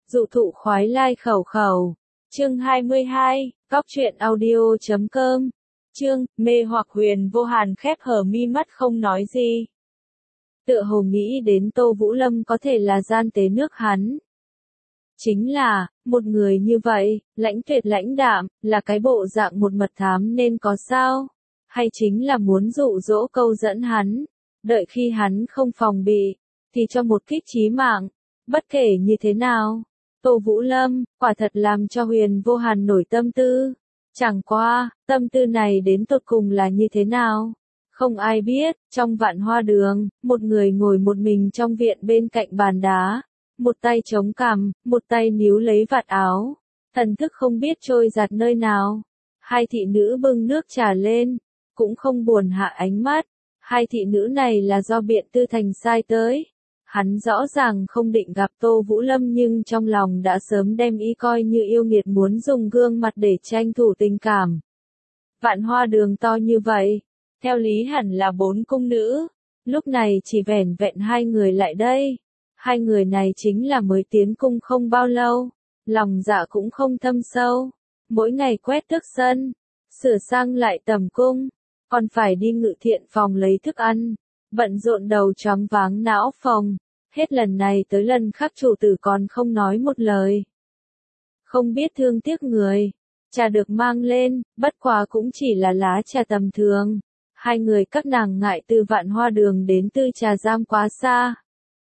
Dụ thụ khoái lai khẩu khẩu. Chương 22, Góc truyện audio.com. Chương, mê hoặc Huyền Vô Hàn khép hờ mi mắt không nói gì. Tựa hồ nghĩ đến Tô Vũ Lâm có thể là gian tế nước hắn. Chính là, một người như vậy, lãnh tuyệt lãnh đạm, là cái bộ dạng một mật thám nên có sao? Hay chính là muốn dụ dỗ câu dẫn hắn, đợi khi hắn không phòng bị, thì cho một kích chí mạng, bất kể như thế nào. Tô Vũ Lâm, quả thật làm cho Huyền Vô Hàn nổi tâm tư. Chẳng qua, tâm tư này đến tột cùng là như thế nào? Không ai biết, trong Vạn Hoa Đường, một người ngồi một mình trong viện bên cạnh bàn đá. Một tay chống cằm, một tay níu lấy vạt áo. Thần thức không biết trôi giạt nơi nào. Hai thị nữ bưng nước trà lên, cũng không buồn hạ ánh mắt. Hai thị nữ này là do Biện Tư Thành sai tới. Hắn rõ ràng không định gặp Tô Vũ Lâm nhưng trong lòng đã sớm đem ý coi như yêu nghiệt muốn dùng gương mặt để tranh thủ tình cảm. Vạn Hoa Đường to như vậy, theo lý hẳn là 4 cung nữ, lúc này chỉ vẻn vẹn 2 người lại đây. 2 người này chính là mới tiến cung không bao lâu, lòng dạ cũng không thâm sâu, mỗi ngày quét tước sân, sửa sang lại tầm cung, còn phải đi ngự thiện phòng lấy thức ăn, bận rộn đầu choáng váng não phòng, hết lần này tới lần khác chủ tử còn không nói một lời. Không biết thương tiếc người, trà được mang lên, bất quá cũng chỉ là lá trà tầm thường. 2 người các nàng ngại từ Vạn Hoa Đường đến Tư Trà Giam quá xa.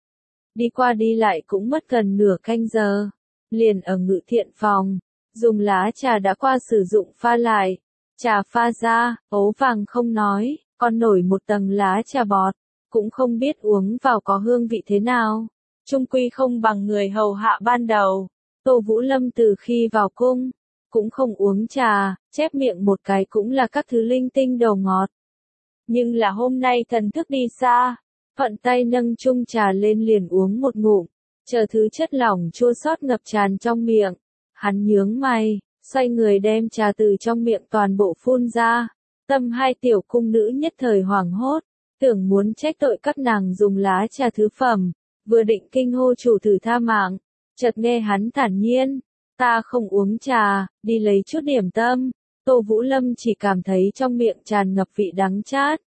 Đi qua đi lại cũng mất gần nửa canh giờ, liền ở ngự thiện phòng, dùng lá trà đã qua sử dụng pha lại, trà pha ra, ố vàng không nói, còn nổi một tầng lá trà bọt, cũng không biết uống vào có hương vị thế nào, chung quy không bằng người hầu hạ ban đầu. Tô Vũ Lâm từ khi vào cung, cũng không uống trà, chép miệng một cái cũng là các thứ linh tinh đầu ngọt. Nhưng là hôm nay thần thức đi xa, thuận tay nâng chung trà lên liền uống một ngụm, chờ thứ chất lỏng chua xót ngập tràn trong miệng. Hắn nhướng mày, xoay người đem trà từ trong miệng toàn bộ phun ra. Tâm hai tiểu cung nữ nhất thời hoảng hốt, tưởng muốn trách tội các nàng dùng lá trà thứ phẩm, vừa định kinh hô chủ tử tha mạng, chợt nghe hắn thản nhiên, ta không uống trà, đi lấy chút điểm tâm. Tô Vũ Lâm chỉ cảm thấy trong miệng tràn ngập vị đắng chát.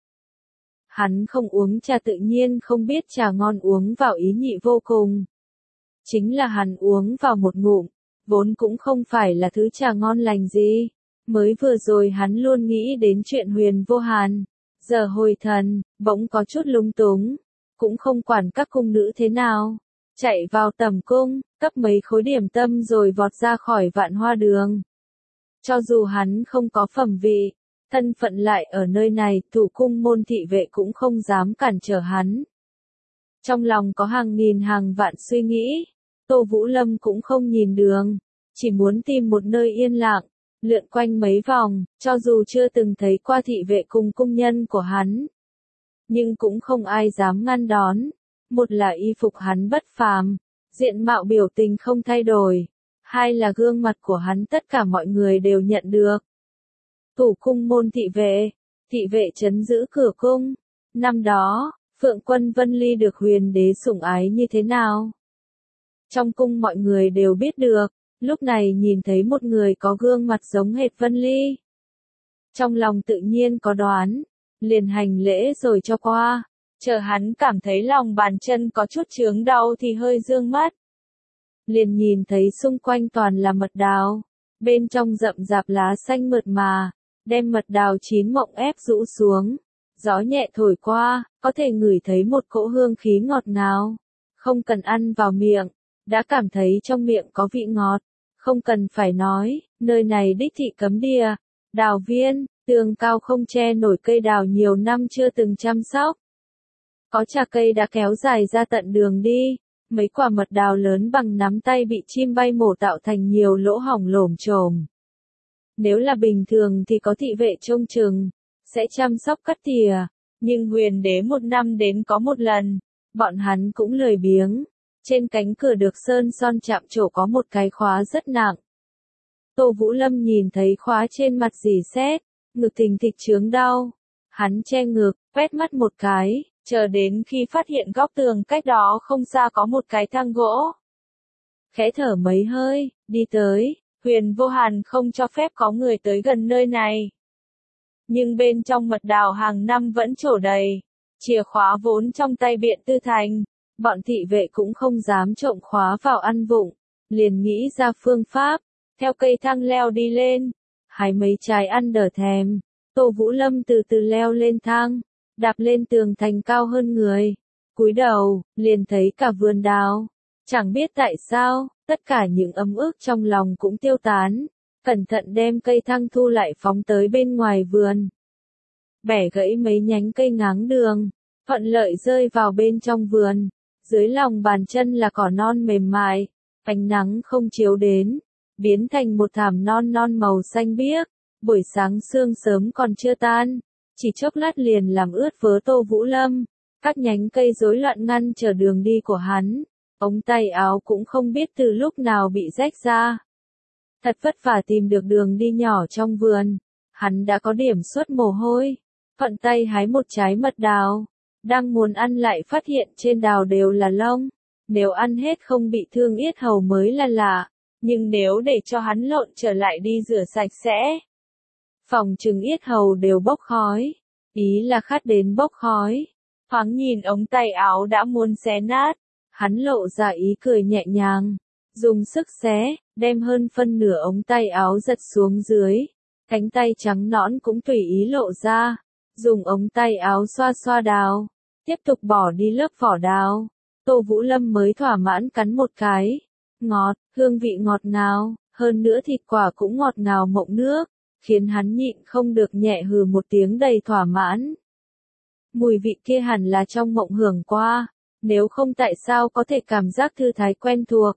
Hắn không uống trà tự nhiên không biết trà ngon uống vào ý nhị vô cùng. Chính là hắn uống vào một ngụm, vốn cũng không phải là thứ trà ngon lành gì. Mới vừa rồi hắn luôn nghĩ đến chuyện Huyền Vô Hàn. Giờ hồi thần, bỗng có chút lung túng. Cũng không quản các cung nữ thế nào. Chạy vào tầm cung, cấp mấy khối điểm tâm rồi vọt ra khỏi Vạn Hoa Đường. Cho dù hắn không có phẩm vị, thân phận lại ở nơi này, thủ cung môn thị vệ cũng không dám cản trở hắn. Trong lòng có hàng nghìn hàng vạn suy nghĩ, Tô Vũ Lâm cũng không nhìn đường, chỉ muốn tìm một nơi yên lặng, lượn quanh mấy vòng, cho dù chưa từng thấy qua thị vệ cùng cung nhân của hắn. Nhưng cũng không ai dám ngăn đón, một là y phục hắn bất phàm, diện mạo biểu tình không thay đổi. 2 là gương mặt của hắn tất cả mọi người đều nhận được. Thủ cung môn thị vệ trấn giữ cửa cung. Năm đó, Phượng Quân Vân Ly được Huyền Đế sủng ái như thế nào? Trong cung mọi người đều biết được, lúc này nhìn thấy một người có gương mặt giống hệt Vân Ly. Trong lòng tự nhiên có đoán, liền hành lễ rồi cho qua, chờ hắn cảm thấy lòng bàn chân có chút chướng đau thì hơi dương mắt. Liền nhìn thấy xung quanh toàn là mật đào, bên trong rậm rạp lá xanh mượt mà, đem mật đào chín mọng ép rũ xuống, gió nhẹ thổi qua, có thể ngửi thấy một cỗ hương khí ngọt ngào, không cần ăn vào miệng, đã cảm thấy trong miệng có vị ngọt, không cần phải nói, nơi này đích thị cấm địa, đào viên, tường cao không che nổi cây đào nhiều năm chưa từng chăm sóc. Có trà cây đã kéo dài ra tận đường đi. Mấy quả mật đào lớn bằng nắm tay bị chim bay mổ tạo thành nhiều lỗ hổng lổm chổm. Nếu là bình thường thì có thị vệ trông chừng, sẽ chăm sóc cắt tỉa, nhưng Huyền Đế 1 năm đến có 1 lần, bọn hắn cũng lười biếng. Trên cánh cửa được sơn son chạm trổ có một cái khóa rất nặng. Tô Vũ Lâm nhìn thấy khóa trên mặt rỉ sét, ngực thình thịch chướng đau. Hắn che ngực, quét mắt một cái. Chờ đến khi phát hiện góc tường cách đó không xa có một cái thang gỗ. khẽ thở mấy hơi, đi tới, Huyền Vô Hàn không cho phép có người tới gần nơi này. Nhưng bên trong mật đào hàng năm vẫn trổ đầy, chìa khóa vốn trong tay Biện Tư Thành, bọn thị vệ cũng không dám trộm khóa vào ăn vụng, liền nghĩ ra phương pháp, theo cây thang leo đi lên, hái mấy trái ăn đỡ thèm. Tô Vũ Lâm từ từ leo lên thang, đạp lên tường thành cao hơn người, cúi đầu, liền thấy cả vườn đào. Chẳng biết tại sao, tất cả những ấm ức trong lòng cũng tiêu tán, cẩn thận đem cây thang thu lại phóng tới bên ngoài vườn. Bẻ gãy mấy nhánh cây ngáng đường, thuận lợi rơi vào bên trong vườn, dưới lòng bàn chân là cỏ non mềm mại, ánh nắng không chiếu đến, biến thành một thảm non non màu xanh biếc. Buổi sáng sương sớm còn chưa tan, chỉ chốc lát liền làm ướt vớ Tô Vũ Lâm, các nhánh cây rối loạn ngăn trở đường đi của hắn, ống tay áo cũng không biết từ lúc nào bị rách ra. Thật vất vả tìm được đường đi nhỏ trong vườn, hắn đã có điểm suốt mồ hôi, thuận tay hái một trái mật đào, đang muốn ăn lại phát hiện trên đào đều là lông, nếu ăn hết không bị thương yết hầu mới là lạ, nhưng nếu để cho hắn lộn trở lại đi rửa sạch sẽ. Phòng trừng yết hầu đều bốc khói, ý là khát đến bốc khói. Thoáng nhìn ống tay áo đã muốn xé nát, hắn lộ ra ý cười nhẹ nhàng, dùng sức xé, đem hơn phân nửa ống tay áo giật xuống dưới, cánh tay trắng nõn cũng tùy ý lộ ra, dùng ống tay áo xoa xoa đào, tiếp tục bỏ đi lớp vỏ đào. Tô Vũ Lâm mới thỏa mãn cắn một cái, ngọt, hương vị ngọt ngào, hơn nữa thịt quả cũng ngọt ngào mọng nước, khiến hắn nhịn không được nhẹ hừ một tiếng đầy thỏa mãn. Mùi vị kia hẳn là trong mộng hưởng qua, nếu không tại sao có thể cảm giác thư thái quen thuộc.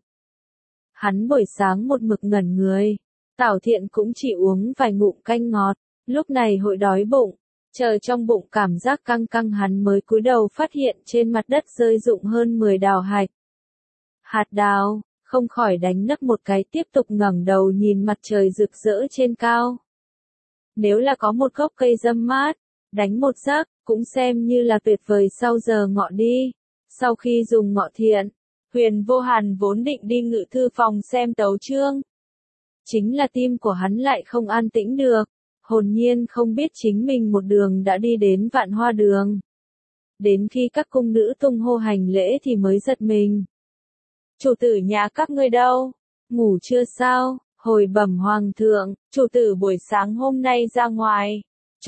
Hắn buổi sáng một mực ngẩn người, Tảo Thiện cũng chỉ uống vài ngụm canh ngọt, lúc này hội đói bụng, chờ trong bụng cảm giác căng căng hắn mới cúi đầu phát hiện trên mặt đất rơi rụng hơn 10 đào hạch. Hạt đào, không khỏi đánh nấc một cái tiếp tục ngẩng đầu nhìn mặt trời rực rỡ trên cao. Nếu là có một gốc cây râm mát, đánh một giấc, cũng xem như là tuyệt vời sau giờ ngọ đi. Sau khi dùng ngọ thiện, Huyền Vô Hàn vốn định đi ngự thư phòng xem tấu chương. Chính là tim của hắn lại không an tĩnh được, hồn nhiên không biết chính mình một đường đã đi đến Vạn Hoa Đường. Đến khi các cung nữ tung hô hành lễ thì mới giật mình. Chủ tử nhà các ngươi đâu? Ngủ chưa sao? Hồi bẩm hoàng thượng, chủ tử buổi sáng hôm nay ra ngoài.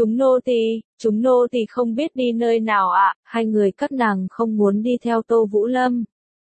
Chúng nô tỳ không biết đi nơi nào ạ. Hai người các nàng không muốn đi theo Tô Vũ Lâm.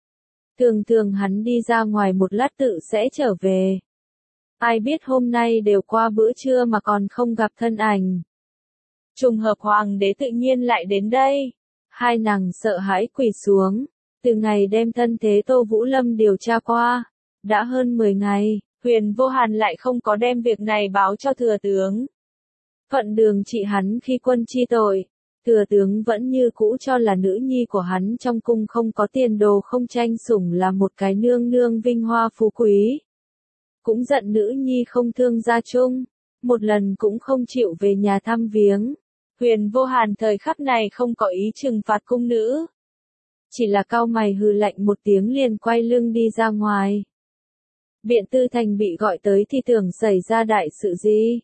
Thường hắn đi ra ngoài một lát tự sẽ trở về. Ai biết hôm nay đều qua bữa trưa mà còn không gặp thân ảnh. Trùng hợp hoàng đế tự nhiên lại đến đây. Hai nàng sợ hãi quỳ xuống. Từ ngày đem thân thế Tô Vũ Lâm điều tra qua, đã hơn 10 ngày, Huyền Vô Hàn lại không có đem việc này báo cho thừa tướng. Thuận đường trị hắn khi quân chi tội, thừa tướng vẫn như cũ cho là nữ nhi của hắn trong cung không có tiền đồ không tranh sủng là một cái nương nương vinh hoa phú quý. Cũng giận nữ nhi không thương gia chung, một lần cũng không chịu về nhà thăm viếng. Huyền Vô Hàn thời khắc này không có ý trừng phạt cung nữ. Chỉ là cau mày hừ lạnh một tiếng liền quay lưng đi ra ngoài. Biện Tư Thành bị gọi tới thì tưởng xảy ra đại sự gì.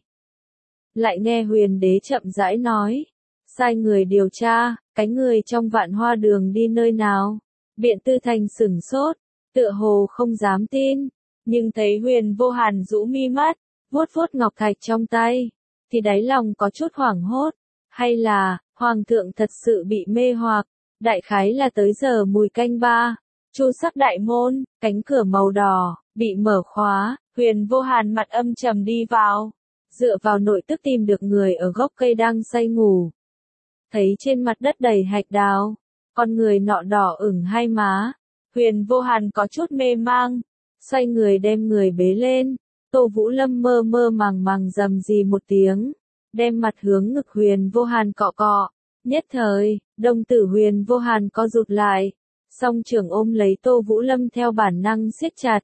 Lại nghe Huyền Đế chậm rãi nói, sai người điều tra, cái người trong Vạn Hoa Đường đi nơi nào. Biện Tư Thành sửng sốt, tựa hồ không dám tin, nhưng thấy Huyền Vô Hàn rũ mi mắt, vuốt vuốt ngọc thạch trong tay, thì đáy lòng có chút hoảng hốt, hay là, Hoàng thượng thật sự bị mê hoặc. Đại khái là tới giờ mùi canh ba, chu sắc đại môn, cánh cửa màu đỏ, bị mở khóa, Huyền Vô Hàn mặt âm trầm đi vào, dựa vào nội tức tìm được người ở gốc cây đang say ngủ. Thấy trên mặt đất đầy hạch đào, con người nọ đỏ ửng hai má, Huyền Vô Hàn có chút mê mang, xoay người đem người bế lên, Tô Vũ Lâm mơ mơ màng rầm rì một tiếng, đem mặt hướng ngực Huyền Vô Hàn cọ cọ. Nhất thời, đồng tử Huyền Vô Hàn co rụt lại, song trưởng ôm lấy Tô Vũ Lâm theo bản năng siết chặt.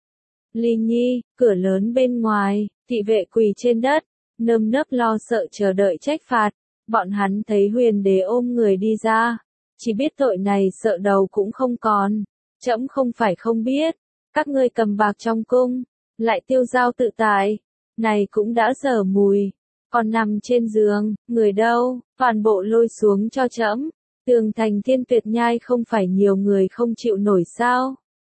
Ly Nhi, cửa lớn bên ngoài, thị vệ quỳ trên đất, nơm nớp lo sợ chờ đợi trách phạt. Bọn hắn thấy Huyền Đế ôm người đi ra, chỉ biết tội này sợ đầu cũng không còn. Trẫm không phải không biết, Các ngươi cầm bạc trong cung, lại tiêu dao tự tại, này cũng đã dở mùi. Còn nằm trên giường, người đâu, toàn bộ lôi xuống cho trẫm. Tường thành Thiên Tuyệt Nhai không phải nhiều người không chịu nổi sao?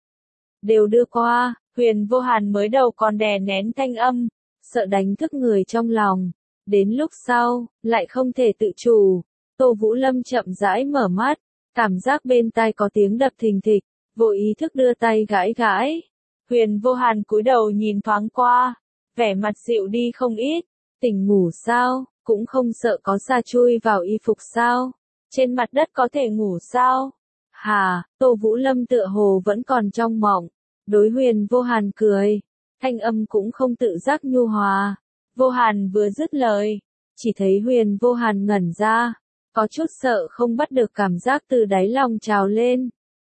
Đều đưa qua, Huyền Vô Hàn mới đầu còn đè nén thanh âm, sợ đánh thức người trong lòng. Đến lúc sau, lại không thể tự chủ. Tô Vũ Lâm chậm rãi mở mắt, cảm giác bên tai có tiếng đập thình thịch, vô ý thức đưa tay gãi gãi. Huyền Vô Hàn cúi đầu nhìn thoáng qua, vẻ mặt dịu đi không ít. Tỉnh ngủ sao, cũng không sợ có sa chui vào y phục sao? Trên mặt đất có thể ngủ sao? Hà, Tô Vũ Lâm tựa hồ vẫn còn trong mộng. Đối Huyền Vô Hàn cười, thanh âm cũng không tự giác nhu hòa. Vô Hàn vừa dứt lời, chỉ thấy Huyền Vô Hàn ngẩn ra, có chút sợ không bắt được cảm giác từ đáy lòng trào lên.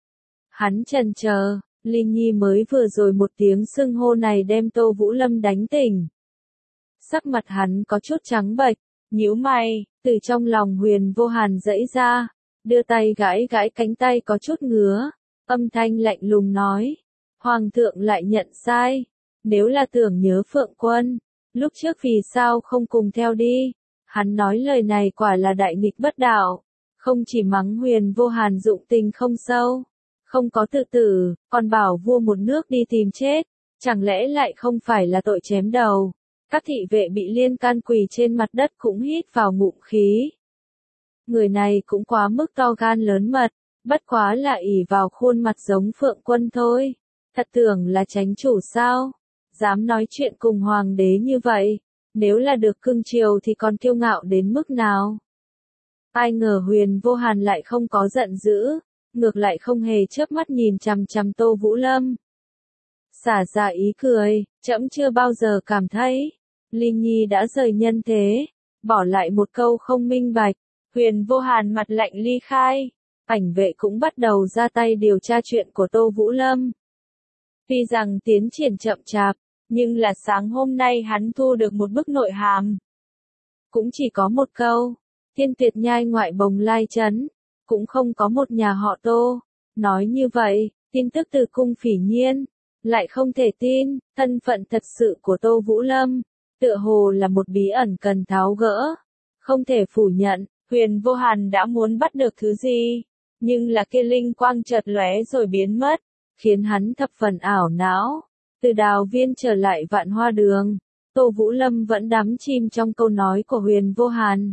Hắn chần chờ, Linh Nhi mới vừa rồi một tiếng xưng hô này đem Tô Vũ Lâm đánh tỉnh. Sắc mặt hắn có chút trắng bệch, nhíu mày, từ trong lòng Huyền Vô Hàn dãy ra, đưa tay gãi gãi cánh tay có chút ngứa, âm thanh lạnh lùng nói, Hoàng thượng lại nhận sai, nếu là tưởng nhớ Phượng Quân, lúc trước vì sao không cùng theo đi, hắn nói lời này quả là đại nghịch bất đạo, không chỉ mắng Huyền Vô Hàn dụng tình không sâu, không có tự tử, còn bảo vua một nước đi tìm chết, chẳng lẽ lại không phải là tội chém đầu. Các thị vệ bị liên can quỳ trên mặt đất cũng hít vào ngụm khí. Người này cũng quá mức to gan lớn mật, bất quá là ỷ vào khuôn mặt giống Phượng Quân thôi. Thật tưởng là chánh chủ sao? Dám nói chuyện cùng hoàng đế như vậy, nếu là được cưng chiều thì còn kiêu ngạo đến mức nào? Ai ngờ Huyền Vô Hàn lại không có giận dữ, ngược lại không hề chớp mắt nhìn chằm chằm Tô Vũ Lâm. Xả ra ý cười, trẫm chưa bao giờ cảm thấy Linh Nhi đã rời nhân thế, bỏ lại một câu không minh bạch. Huyền Vô Hàn mặt lạnh ly khai, ảnh vệ cũng bắt đầu ra tay điều tra chuyện của Tô Vũ Lâm. Tuy rằng tiến triển chậm chạp, nhưng là sáng hôm nay hắn thu được một bức nội hàm. Cũng chỉ có một câu, Thiên Tuyệt Nhai ngoại Bồng Lai Trấn, cũng không có một nhà họ Tô. Nói như vậy, tin tức từ cung Phỉ Nhiên, lại không thể tin, thân phận thật sự của Tô Vũ Lâm, tựa hồ là một bí ẩn cần tháo gỡ. Không thể phủ nhận, Huyền Vô Hàn đã muốn bắt được thứ gì, nhưng là kia linh quang chợt lóe rồi biến mất, khiến hắn thập phần ảo não. Từ Đào Viên trở lại Vạn Hoa Đường, Tô Vũ Lâm vẫn đắm chìm trong câu nói của Huyền Vô Hàn.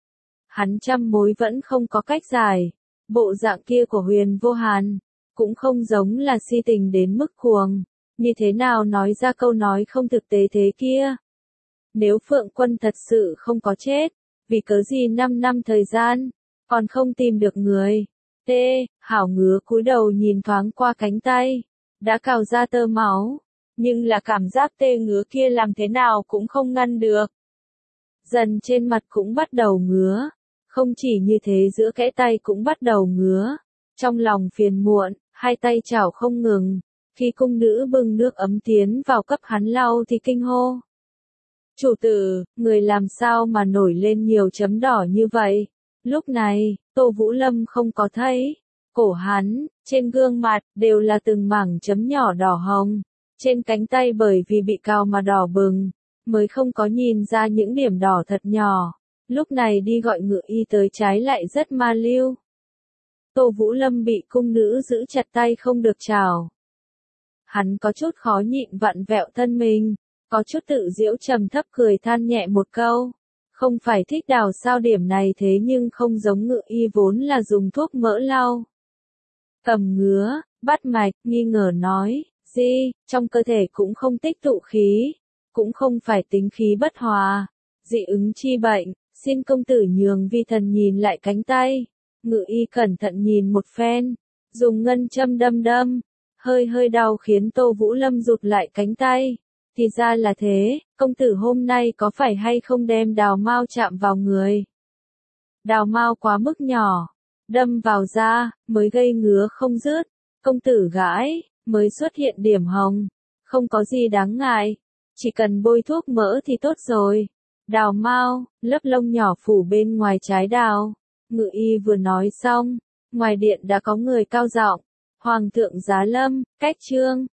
Hắn trăm mối vẫn không có cách giải, bộ dạng kia của Huyền Vô Hàn, cũng không giống là si tình đến mức cuồng, như thế nào nói ra câu nói không thực tế thế kia. Nếu Phượng Quân thật sự không có chết, vì cớ gì 5 năm thời gian, còn không tìm được người. Hảo ngứa cúi đầu nhìn thoáng qua cánh tay, đã cào ra tơ máu, nhưng là cảm giác tê ngứa kia làm thế nào cũng không ngăn được. Dần trên mặt cũng bắt đầu ngứa, không chỉ như thế giữa kẽ tay cũng bắt đầu ngứa. Trong lòng phiền muộn, hai tay chảo không ngừng, khi cung nữ bưng nước ấm tiến vào cấp hắn lau thì kinh hô. Chủ tử, người làm sao mà nổi lên nhiều chấm đỏ như vậy? Lúc này, Tô Vũ Lâm không có thấy. Cổ hắn, trên gương mặt, đều là từng mảng chấm nhỏ đỏ hồng. Trên cánh tay bởi vì bị cào mà đỏ bừng, mới không có nhìn ra những điểm đỏ thật nhỏ. Lúc này đi gọi ngựa y tới trái lại rất ma lưu. Tô Vũ Lâm bị cung nữ giữ chặt tay không được chào. Hắn có chút khó nhịn vặn vẹo thân mình, có chút tự giễu trầm thấp cười than nhẹ một câu. Không phải thích đào sao điểm này thế nhưng không giống ngựa y vốn là dùng thuốc mỡ lau. Cầm ngứa, bắt mạch, nghi ngờ nói, trong cơ thể cũng không tích tụ khí, cũng không phải tính khí bất hòa, dị ứng chi bệnh, xin công tử nhường vi thần nhìn lại cánh tay. Ngự y cẩn thận nhìn một phen, dùng ngân châm đâm đâm, hơi đau khiến Tô Vũ Lâm rụt lại cánh tay. Thì ra là thế, công tử hôm nay có phải hay không đem đào mao chạm vào người? Đào mao quá mức nhỏ, đâm vào da, mới gây ngứa không dứt, công tử gãi, mới xuất hiện điểm hồng, không có gì đáng ngại, chỉ cần bôi thuốc mỡ thì tốt rồi. Đào mao, lớp lông nhỏ phủ bên ngoài trái đào. Ngự y vừa nói xong, ngoài điện đã có người cao giọng, Hoàng thượng giá lâm, cách trương.